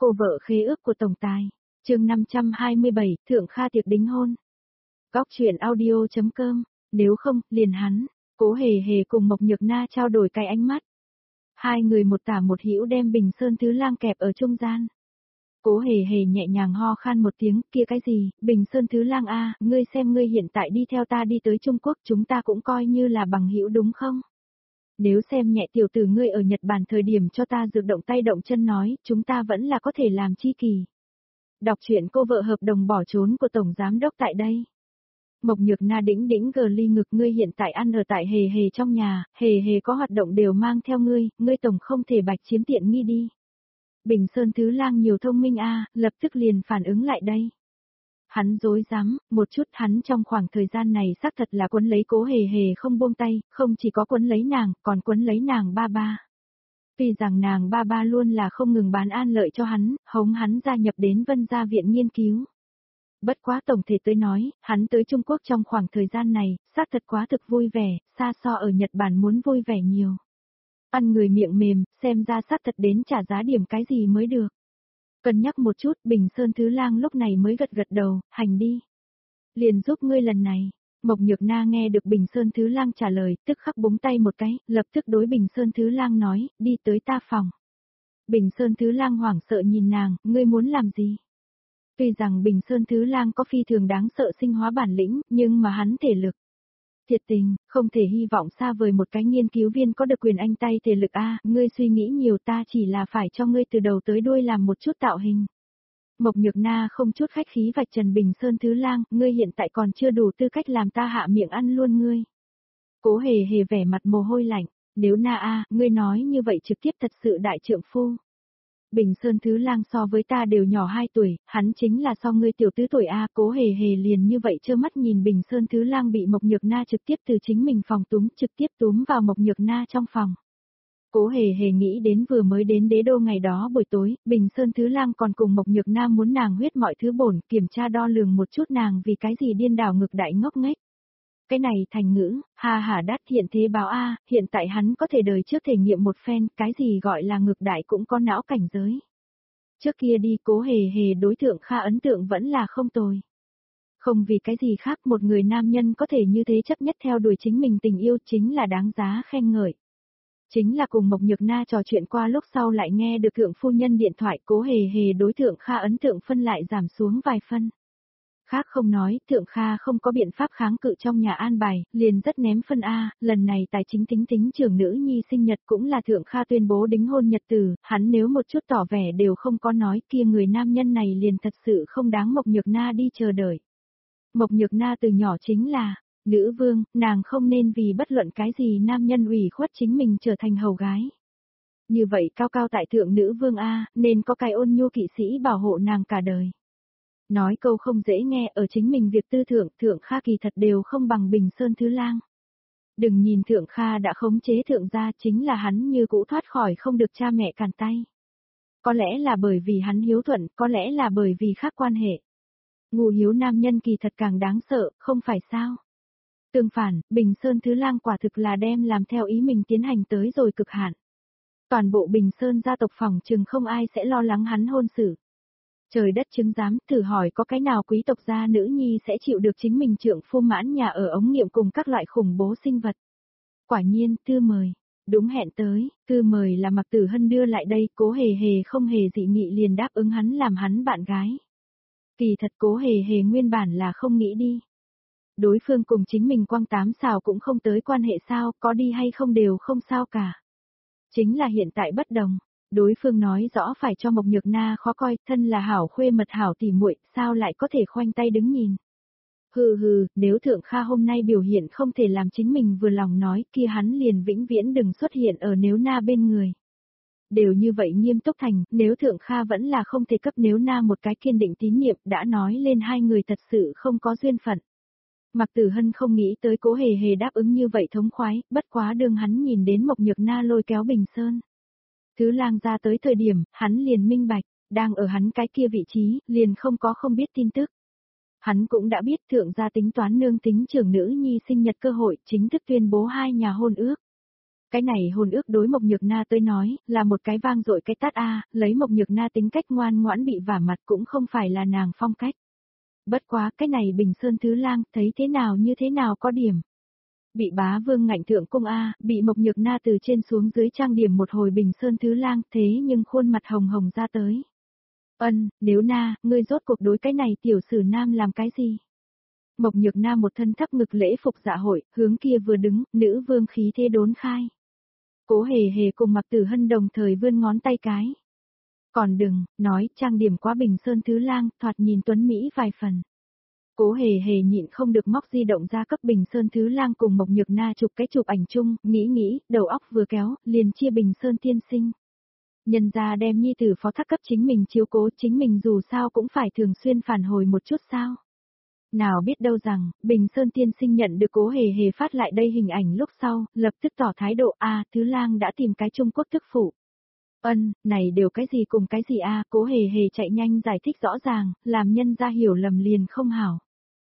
Cô vợ khế ước của tổng tài. Chương 527, Thượng Kha tiệc đính hôn. Góc truyện audio.com. Nếu không, liền hắn. Cố Hề Hề cùng Mộc Nhược Na trao đổi cái ánh mắt. Hai người một tả một hữu đem Bình Sơn Thứ Lang kẹp ở trung gian. Cố Hề Hề nhẹ nhàng ho khan một tiếng, kia cái gì, Bình Sơn Thứ Lang a, ngươi xem ngươi hiện tại đi theo ta đi tới Trung Quốc, chúng ta cũng coi như là bằng hữu đúng không? Nếu xem nhẹ tiểu tử ngươi ở Nhật Bản thời điểm cho ta dược động tay động chân nói, chúng ta vẫn là có thể làm chi kỳ. Đọc truyện cô vợ hợp đồng bỏ trốn của Tổng Giám Đốc tại đây. Mộc Nhược Na đĩnh đĩnh gờ ly ngực, ngươi hiện tại ăn ở tại Hề Hề trong nhà, Hề Hề có hoạt động đều mang theo ngươi tổng không thể bạch chiếm tiện nghi đi. Bình Sơn Thứ Lang nhiều thông minh a, lập tức liền phản ứng lại đây. Hắn dối dám, một chút hắn trong khoảng thời gian này xác thật là quấn lấy Cố Hề Hề không buông tay, không chỉ có quấn lấy nàng, còn quấn lấy nàng ba ba. Tuy rằng nàng ba ba luôn là không ngừng bán an lợi cho hắn, hống hắn gia nhập đến Vân Gia Viện nghiên cứu. Bất quá tổng thể tới nói, hắn tới Trung Quốc trong khoảng thời gian này, xác thật quá thực vui vẻ, xa so ở Nhật Bản muốn vui vẻ nhiều. Ăn người miệng mềm, xem ra xác thật đến trả giá điểm cái gì mới được. Cân nhắc một chút, Bình Sơn Thứ Lang lúc này mới gật gật đầu, hành đi. Liền giúp ngươi lần này. Mộc Nhược Na nghe được Bình Sơn Thứ Lang trả lời, tức khắc búng tay một cái, lập tức đối Bình Sơn Thứ Lang nói, đi tới ta phòng. Bình Sơn Thứ Lang hoảng sợ nhìn nàng, ngươi muốn làm gì? Tuy rằng Bình Sơn Thứ Lang có phi thường đáng sợ sinh hóa bản lĩnh, nhưng mà hắn thể lực. Thiệt tình, không thể hy vọng xa vời một cái nghiên cứu viên có được quyền anh tay thể lực a, ngươi suy nghĩ nhiều, ta chỉ là phải cho ngươi từ đầu tới đuôi làm một chút tạo hình. Mộc Nhược Na không chút khách khí vạch trần Bình Sơn Thứ Lang, ngươi hiện tại còn chưa đủ tư cách làm ta hạ miệng ăn luôn ngươi. Cố Hề Hề vẻ mặt mồ hôi lạnh, nếu Na a, ngươi nói như vậy trực tiếp thật sự đại trượng phu. Bình Sơn Thứ Lang so với ta đều nhỏ 2 tuổi, hắn chính là so ngươi tiểu tứ tuổi a. Cố Hề Hề liền như vậy trơ mắt nhìn Bình Sơn Thứ Lang bị Mộc Nhược Na trực tiếp từ chính mình phòng trực tiếp túm vào Mộc Nhược Na trong phòng. Cố Hề Hề nghĩ đến vừa mới đến đế đô ngày đó buổi tối, Bình Sơn Thứ Lang còn cùng Mộc Nhược Na muốn nàng huyết mọi thứ bổn, kiểm tra đo lường một chút nàng vì cái gì điên đảo ngực đại ngốc nghếch. Cái này thành ngữ, ha hả đắt hiện thế báo a, hiện tại hắn có thể đời trước thể nghiệm một phen, cái gì gọi là ngực đại cũng có não cảnh giới. Trước kia đi Cố Hề Hề đối tượng Kha ấn tượng vẫn là không tồi. Không vì cái gì khác, một người nam nhân có thể như thế chấp nhất theo đuổi chính mình tình yêu chính là đáng giá khen ngợi. Chính là cùng Mộc Nhược Na trò chuyện qua lúc sau lại nghe được thượng phu nhân điện thoại, Cố Hề Hề đối tượng Kha ấn tượng phân lại giảm xuống vài phân. Khác không nói, thượng Kha không có biện pháp kháng cự trong nhà an bài, liền rất ném phân A, lần này tài chính tính trưởng nữ nhi sinh nhật cũng là thượng Kha tuyên bố đính hôn nhật tử, hắn nếu một chút tỏ vẻ đều không có nói, kia người nam nhân này liền thật sự không đáng Mộc Nhược Na đi chờ đợi. Mộc Nhược Na từ nhỏ chính là nữ vương, nàng không nên vì bất luận cái gì nam nhân ủy khuất chính mình trở thành hầu gái. Như vậy cao cao tại thượng nữ vương A, nên có cái ôn nhu kỵ sĩ bảo hộ nàng cả đời. Nói câu không dễ nghe, ở chính mình việc tư thượng Kha kỳ thật đều không bằng Bình Sơn Thứ Lang. Đừng nhìn thượng Kha đã khống chế thượng gia, chính là hắn như cũ thoát khỏi không được cha mẹ cản tay. Có lẽ là bởi vì hắn hiếu thuận, có lẽ là bởi vì khác quan hệ. Ngu hiếu nam nhân kỳ thật càng đáng sợ, không phải sao? Tương phản, Bình Sơn Thứ Lang quả thực là đem làm theo ý mình tiến hành tới rồi cực hạn. Toàn bộ Bình Sơn gia tộc phòng chừng không ai sẽ lo lắng hắn hôn sự. Trời đất chứng giám, thử hỏi có cái nào quý tộc gia nữ nhi sẽ chịu được chính mình trượng phu mãn nhà ở ống nghiệm cùng các loại khủng bố sinh vật. Quả nhiên, thư mời. Đúng hẹn tới, thư mời là Mạc Tử Hân đưa lại đây, Cố Hề Hề không hề dị nghị liền đáp ứng hắn làm hắn bạn gái. Kỳ thật Cố Hề Hề nguyên bản là không nghĩ đi. Đối phương cùng chính mình quăng tám xào cũng không tới quan hệ sao, có đi hay không đều không sao cả. Chính là hiện tại bất đồng. Đối phương nói rõ phải cho Mộc Nhược Na khó coi, thân là hảo khuê mật hảo tỉ muội, sao lại có thể khoanh tay đứng nhìn. Hừ, nếu thượng Kha hôm nay biểu hiện không thể làm chính mình vừa lòng nói, kia hắn liền vĩnh viễn đừng xuất hiện ở Nếu Na bên người. Đều như vậy nghiêm túc thành, nếu thượng Kha vẫn là không thể cấp Nếu Na một cái kiên định tín nhiệm, đã nói lên hai người thật sự không có duyên phận. Mạc Tử Hân không nghĩ tới Cố Hề Hề đáp ứng như vậy thống khoái, bất quá đương hắn nhìn đến Mộc Nhược Na lôi kéo Bình Sơn Thứ Lang ra tới thời điểm, hắn liền minh bạch, đang ở hắn cái kia vị trí, liền không biết tin tức. Hắn cũng đã biết thượng gia tính toán nương tính trưởng nữ nhi sinh nhật cơ hội, chính thức tuyên bố hai nhà hôn ước. Cái này hôn ước đối Mộc Nhược Na tới nói, là một cái vang dội cái tát lấy Mộc Nhược Na tính cách ngoan ngoãn bị vả mặt cũng không phải là nàng phong cách. Bất quá cái này Bình Sơn Thứ Lang thấy thế nào như thế nào có điểm. Bị bá vương ngạnh thượng cung bị Mộc Nhược Na từ trên xuống dưới trang điểm một hồi Bình Sơn Thứ Lang thế nhưng khuôn mặt hồng hồng ra tới. Nếu Na, ngươi rốt cuộc đối cái này tiểu sử nam làm cái gì? Mộc Nhược Na một thân thấp ngực lễ phục dạ hội, hướng kia vừa đứng, nữ vương khí thế đốn khai. Cố Hề Hề cùng Mạc Tử Hân đồng thời vươn ngón tay cái. Còn đừng, nói trang điểm quá Bình Sơn Thứ Lang, thoạt nhìn tuấn Mỹ vài phần. Cố Hề Hề nhịn không được móc di động ra cấp Bình Sơn Thứ Lang cùng Mộc Nhược Na chụp cái chụp ảnh chung, nghĩ, đầu óc vừa kéo, liền chia Bình Sơn tiên sinh. Nhân ra đem nhi tử phó thác cấp chính mình chiếu cố, chính mình dù sao cũng phải thường xuyên phản hồi một chút sao. Nào biết đâu rằng, Bình Sơn tiên sinh nhận được Cố Hề Hề phát lại đây hình ảnh lúc sau, lập tức tỏ thái độ Thứ Lang đã tìm cái Trung Quốc thức phụ. Này đều cái gì cùng cái gì Cố Hề Hề chạy nhanh giải thích rõ ràng, làm nhân ra hiểu lầm liền không hảo.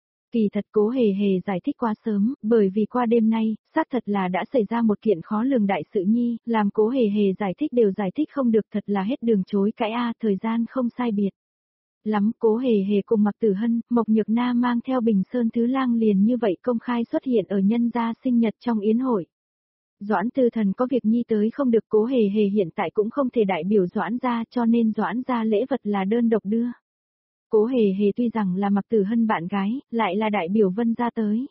Kỳ thật Cố Hề Hề giải thích quá sớm, bởi vì qua đêm nay, xác thật là đã xảy ra một kiện khó lường đại sự nhi, làm Cố Hề Hề giải thích đều giải thích không được, thật là hết đường chối cãi thời gian không sai biệt. Lắm Cố Hề Hề cùng Mạc Tử Hân, Mộc Nhược Na mang theo Bình Sơn Thứ Lang liền như vậy công khai xuất hiện ở nhân gia sinh nhật trong yến hội. Doãn Tư Thần có việc nhi tới không được, Cố Hề Hề hiện tại cũng không thể đại biểu Doãn gia, cho nên Doãn gia lễ vật là đơn độc đưa. Cố Hề Hề tuy rằng là Mạc Tử Hân bạn gái, lại là đại biểu Vân gia tới.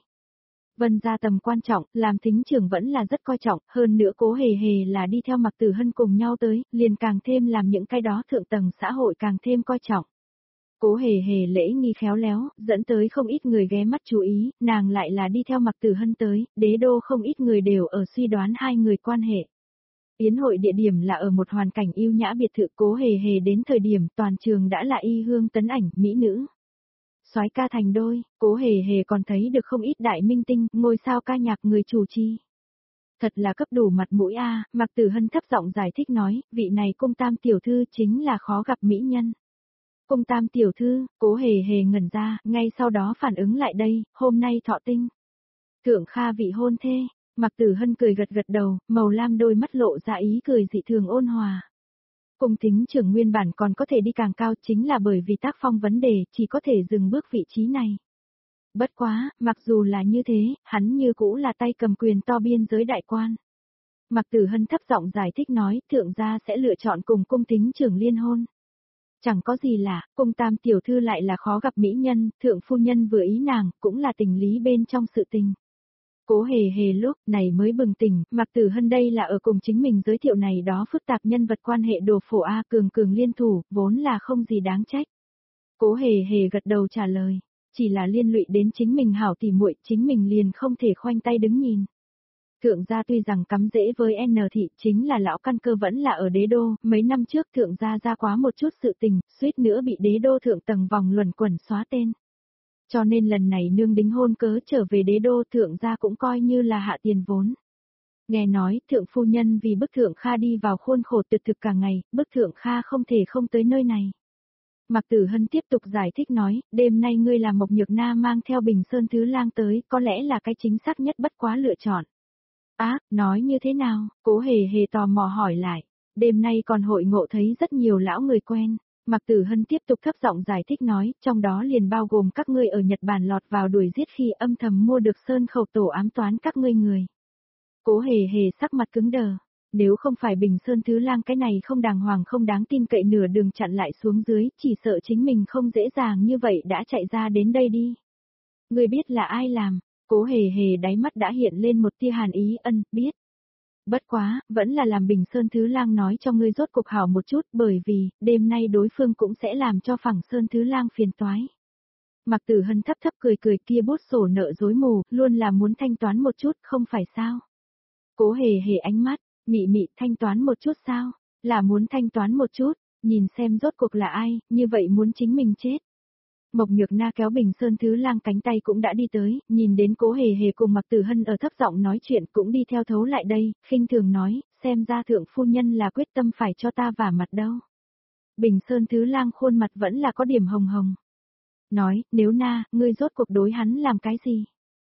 Vân gia tầm quan trọng, làm thính trưởng vẫn là rất coi trọng, hơn nữa Cố Hề Hề là đi theo Mạc Tử Hân cùng nhau tới, liền càng thêm làm những cái đó thượng tầng xã hội càng thêm coi trọng. Cố Hề Hề lễ nghi khéo léo, dẫn tới không ít người ghé mắt chú ý, nàng lại là đi theo Mạc Tử Hân tới, đế đô không ít người đều ở suy đoán hai người quan hệ. Yến hội địa điểm là ở một hoàn cảnh yêu nhã biệt thự, Cố Hề Hề đến thời điểm toàn trường đã là y hương tấn ảnh, mỹ nữ. Soái ca thành đôi, Cố Hề Hề còn thấy được không ít đại minh tinh, ngôi sao ca nhạc người chủ trì. Thật là cấp đủ mặt mũi Mạc Tử Hân thấp giọng giải thích nói, vị này cung tam tiểu thư chính là khó gặp mỹ nhân. Cung tam tiểu thư, Cố Hề Hề ngẩn ra, ngay sau đó phản ứng lại đây, hôm nay thọ tinh. Thượng Kha vị hôn thê, Mạc Tử Hân cười gật gật đầu, màu lam đôi mắt lộ ra ý cười dị thường ôn hòa. Cung thính trưởng nguyên bản còn có thể đi càng cao chính là bởi vì tác phong vấn đề, chỉ có thể dừng bước vị trí này. Bất quá, mặc dù là như thế, hắn như cũ là tay cầm quyền to biên giới đại quan. Mạc Tử Hân thấp giọng giải thích nói, thượng gia sẽ lựa chọn cùng cung thính trưởng liên hôn. Chẳng có gì lạ, cung tam tiểu thư lại là khó gặp mỹ nhân, thượng phu nhân vừa ý nàng, cũng là tình lý bên trong sự tình. Cố Hề Hề lúc này mới bừng tỉnh, Mạc Tử Hân đây là ở cùng chính mình giới thiệu này đó phức tạp nhân vật quan hệ đồ phổ cường liên thủ, vốn là không gì đáng trách. Cố Hề Hề gật đầu trả lời, chỉ là liên lụy đến chính mình hảo tỉ muội, chính mình liền không thể khoanh tay đứng nhìn. Thượng gia tuy rằng cắm rễ với N thị, chính là lão căn cơ vẫn là ở đế đô, mấy năm trước thượng gia ra quá một chút sự tình, suýt nữa bị đế đô thượng tầng vòng luẩn quẩn xóa tên. Cho nên lần này nương đính hôn cớ trở về đế đô, thượng gia cũng coi như là hạ tiền vốn. Nghe nói, thượng phu nhân vì bức thượng Kha đi vào khuôn khổ tuyệt thực cả ngày, bức thượng Kha không thể không tới nơi này. Mạc Tử Hân tiếp tục giải thích nói, đêm nay ngươi làm Mộc Nhược Na mang theo Bình Sơn Thứ Lang tới, có lẽ là cái chính xác nhất bất quá lựa chọn. Nói như thế nào? Cố Hề Hề tò mò hỏi lại. Đêm nay còn hội ngộ thấy rất nhiều lão người quen. Mạc Tử Hân tiếp tục thấp giọng giải thích nói, trong đó liền bao gồm các ngươi ở Nhật Bản lọt vào đuổi giết khi âm thầm mua được sơn khẩu tổ ám toán các ngươi người. Cố Hề Hề sắc mặt cứng đờ. Nếu không phải Bình Sơn Thứ Lang cái này không đàng hoàng không đáng tin cậy nửa đường chặn lại xuống dưới, chỉ sợ chính mình không dễ dàng như vậy đã chạy ra đến đây đi. Ngươi biết là ai làm? Cố Hề Hề đáy mắt đã hiện lên một tia hàn ý, biết. Bất quá, vẫn là làm Bình Sơn Thứ Lang nói cho ngươi rốt cuộc hảo một chút, bởi vì, đêm nay đối phương cũng sẽ làm cho Phẳng Sơn Thứ Lang phiền toái. Mạc Tử Hân thấp thấp cười cười, kia bút sổ nợ rối mù, luôn là muốn thanh toán một chút, không phải sao? Cố Hề Hề ánh mắt, mị mị, thanh toán một chút sao? Là muốn thanh toán một chút, nhìn xem rốt cuộc là ai, như vậy muốn chính mình chết. Mộc Nhược Na kéo Bình Sơn Thứ Lang cánh tay cũng đã đi tới, nhìn đến Cố Hề Hề cùng Mạc Tử Hân ở thấp giọng nói chuyện cũng đi theo thấu lại đây, khinh thường nói, xem ra thượng phu nhân là quyết tâm phải cho ta vả mặt đâu. Bình Sơn Thứ Lang khuôn mặt vẫn là có điểm hồng hồng. Nói, nếu Na, ngươi rốt cuộc đối hắn làm cái gì?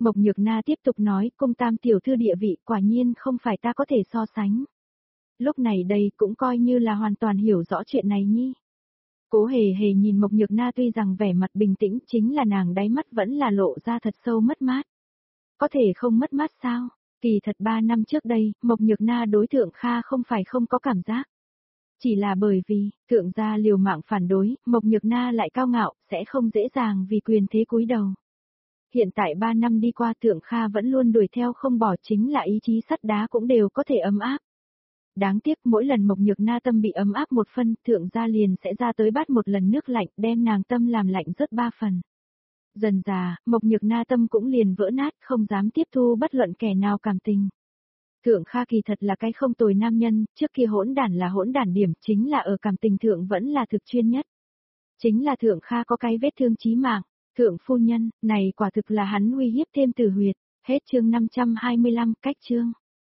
Mộc Nhược Na tiếp tục nói, cung tam tiểu thư địa vị quả nhiên không phải ta có thể so sánh. Lúc này đây cũng coi như là hoàn toàn hiểu rõ chuyện này nhi. Cố hề hề nhìn Mộc Nhược Na tuy rằng vẻ mặt bình tĩnh chính là nàng đáy mắt vẫn là lộ ra thật sâu mất mát. Có thể không mất mát sao? Kỳ thật 3 năm trước đây, Mộc Nhược Na đối Thượng Kha không phải không có cảm giác. Chỉ là bởi vì, Thượng gia liều mạng phản đối, Mộc Nhược Na lại cao ngạo, sẽ không dễ dàng vì quyền thế cúi đầu. Hiện tại 3 năm đi qua Thượng Kha vẫn luôn đuổi theo không bỏ, chính là ý chí sắt đá cũng đều có thể ấm áp. Đáng tiếc mỗi lần Mộc Nhược Na tâm bị ấm áp một phân, Thượng gia liền sẽ ra tới bắt một lần nước lạnh, đem nàng tâm làm lạnh rớt 3 phần. Dần dà, Mộc Nhược Na tâm cũng liền vỡ nát, không dám tiếp thu bất luận kẻ nào cảm tình. Thượng Kha kỳ thật là cái không tồi nam nhân, trước kia hỗn đản là hỗn đản điểm, chính là ở cảm tình thượng vẫn là thực chuyên nhất. Chính là Thượng Kha có cái vết thương chí mạng, Thượng phu nhân, này quả thực là hắn uy hiếp thêm Tử Huyệt. Hết chương 525, cách chương.